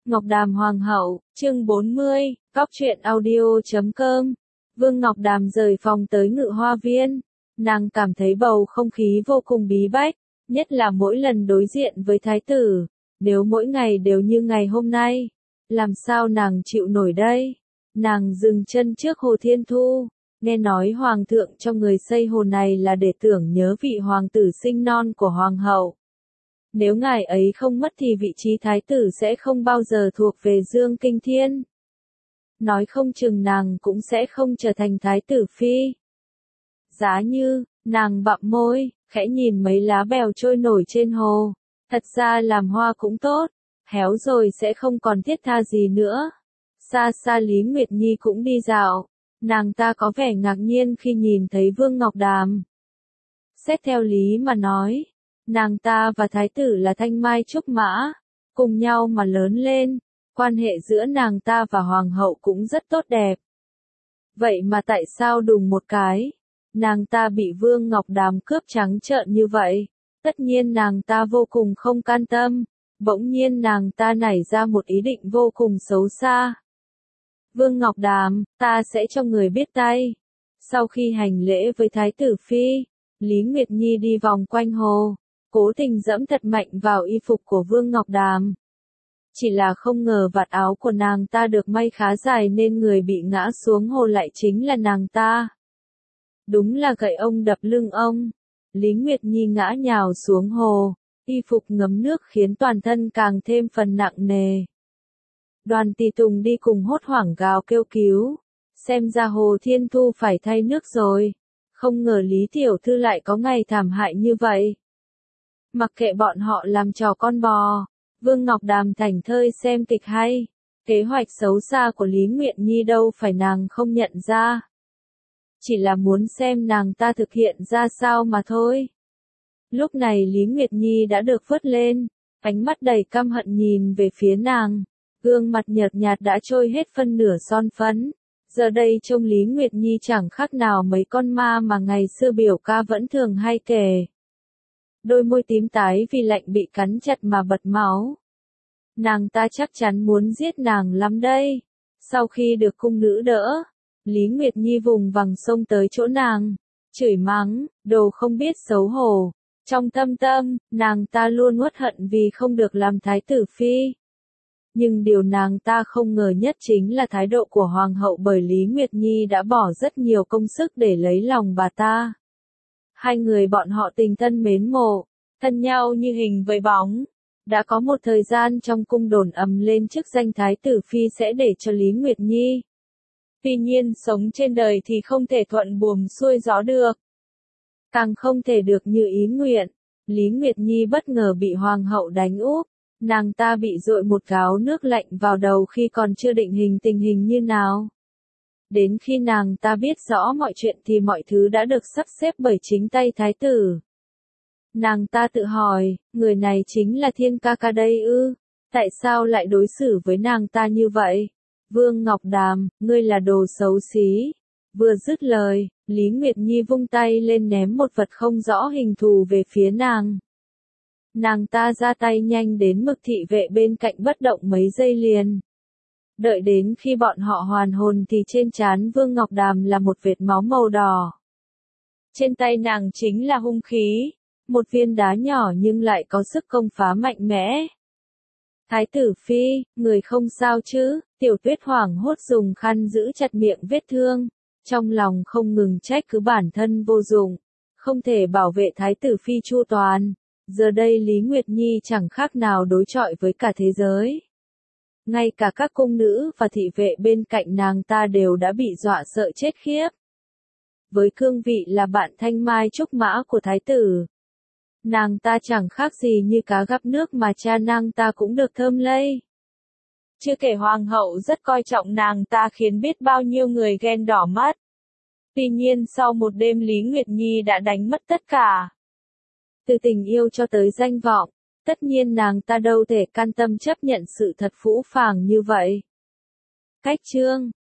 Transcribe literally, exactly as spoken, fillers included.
Ngọc Đàm Hoàng hậu, chương bốn mươi, Cóc truyện audio chấm com. Vương Ngọc Đàm rời phòng tới Ngự Hoa Viên. Nàng cảm thấy bầu không khí vô cùng bí bách, nhất là mỗi lần đối diện với thái tử. Nếu mỗi ngày đều như ngày hôm nay, làm sao nàng chịu nổi đây? Nàng dừng chân trước Hồ Thiên Thu, nghe nói Hoàng thượng cho người xây hồ này là để tưởng nhớ vị hoàng tử sinh non của Hoàng hậu. Nếu ngài ấy không mất thì vị trí thái tử sẽ không bao giờ thuộc về Dương Kinh Thiên. Nói không chừng nàng cũng sẽ không trở thành thái tử phi. Giá như, nàng bặm môi, khẽ nhìn mấy lá bèo trôi nổi trên hồ. Thật ra làm hoa cũng tốt, héo rồi sẽ không còn thiết tha gì nữa. Xa xa Lý Nguyệt Nhi cũng đi dạo, nàng ta có vẻ ngạc nhiên khi nhìn thấy Vương Ngọc Đàm. Xét theo lý mà nói, nàng ta và thái tử là thanh mai trúc mã, cùng nhau mà lớn lên, quan hệ giữa nàng ta và hoàng hậu cũng rất tốt đẹp. Vậy mà tại sao đùng một cái, nàng ta bị Vương Ngọc Đàm cướp trắng trợn như vậy? Tất nhiên nàng ta vô cùng không can tâm, bỗng nhiên nàng ta nảy ra một ý định vô cùng xấu xa. Vương Ngọc Đàm, ta sẽ cho người biết tay. Sau khi hành lễ với thái tử phi, Lý Nguyệt Nhi đi vòng quanh hồ, cố tình dẫm thật mạnh vào y phục của Vương Ngọc Đàm. Chỉ là không ngờ vạt áo của nàng ta được may khá dài nên người bị ngã xuống hồ lại chính là nàng ta. Đúng là gậy ông đập lưng ông. Lý Nguyệt Nhi ngã nhào xuống hồ, y phục ngấm nước khiến toàn thân càng thêm phần nặng nề. Đoàn Tỳ Tùng đi cùng hốt hoảng gào kêu cứu, xem ra Hồ Thiên Thu phải thay nước rồi. Không ngờ Lý Tiểu Thư lại có ngày thảm hại như vậy. Mặc kệ bọn họ làm trò con bò, Vương Ngọc Đàm thảnh thơi xem kịch hay. Kế hoạch xấu xa của Lý Nguyệt Nhi đâu phải nàng không nhận ra. Chỉ là muốn xem nàng ta thực hiện ra sao mà thôi. Lúc này Lý Nguyệt Nhi đã được vớt lên, ánh mắt đầy căm hận nhìn về phía nàng. Gương mặt nhợt nhạt đã trôi hết phân nửa son phấn. Giờ đây trông Lý Nguyệt Nhi chẳng khác nào mấy con ma mà ngày xưa biểu ca vẫn thường hay kể. Đôi môi tím tái vì lạnh bị cắn chặt mà bật máu. Nàng ta chắc chắn muốn giết nàng lắm đây. Sau khi được cung nữ đỡ, Lý Nguyệt Nhi vùng vằng xông tới chỗ nàng, chửi mắng, đồ không biết xấu hổ. Trong thâm tâm, nàng ta luôn uất hận vì không được làm thái tử phi. Nhưng điều nàng ta không ngờ nhất chính là thái độ của hoàng hậu, bởi Lý Nguyệt Nhi đã bỏ rất nhiều công sức để lấy lòng bà ta. Hai người bọn họ tình thân mến mộ, thân nhau như hình với bóng. Đã có một thời gian trong cung đồn ầm lên chức danh thái tử phi sẽ để cho Lý Nguyệt Nhi. Tuy nhiên sống trên đời thì không thể thuận buồm xuôi gió được. Càng không thể được như ý nguyện. Lý Nguyệt Nhi bất ngờ bị hoàng hậu đánh úp. Nàng ta bị dội một gáo nước lạnh vào đầu khi còn chưa định hình tình hình như nào. Đến khi nàng ta biết rõ mọi chuyện thì mọi thứ đã được sắp xếp bởi chính tay thái tử. Nàng ta tự hỏi, người này chính là Thiên ca ca đây ư? Tại sao lại đối xử với nàng ta như vậy? Vương Ngọc Đàm, ngươi là đồ xấu xí. Vừa dứt lời, Lý Nguyệt Nhi vung tay lên ném một vật không rõ hình thù về phía nàng. Nàng ta ra tay nhanh đến mức thị vệ bên cạnh bất động mấy giây liền. Đợi đến khi bọn họ hoàn hồn thì trên trán Vương Ngọc Đàm là một vệt máu màu đỏ. Trên tay nàng chính là hung khí, một viên đá nhỏ nhưng lại có sức công phá mạnh mẽ. Thái tử phi, người không sao chứ? Tiểu Tuyết hoảng hốt dùng khăn giữ chặt miệng vết thương, trong lòng không ngừng trách cứ bản thân vô dụng, không thể bảo vệ thái tử phi chu toàn. Giờ đây Lý Nguyệt Nhi chẳng khác nào đối chọi với cả thế giới. Ngay cả các cung nữ và thị vệ bên cạnh nàng ta đều đã bị dọa sợ chết khiếp. Với cương vị là bạn thanh mai trúc mã của thái tử, nàng ta chẳng khác gì như cá gắp nước mà cha nàng ta cũng được thơm lây. Chưa kể hoàng hậu rất coi trọng nàng ta khiến biết bao nhiêu người ghen đỏ mắt. Tuy nhiên sau một đêm Lý Nguyệt Nhi đã đánh mất tất cả. Từ tình yêu cho tới danh vọng, tất nhiên nàng ta đâu thể can tâm chấp nhận sự thật phũ phàng như vậy. Cách chương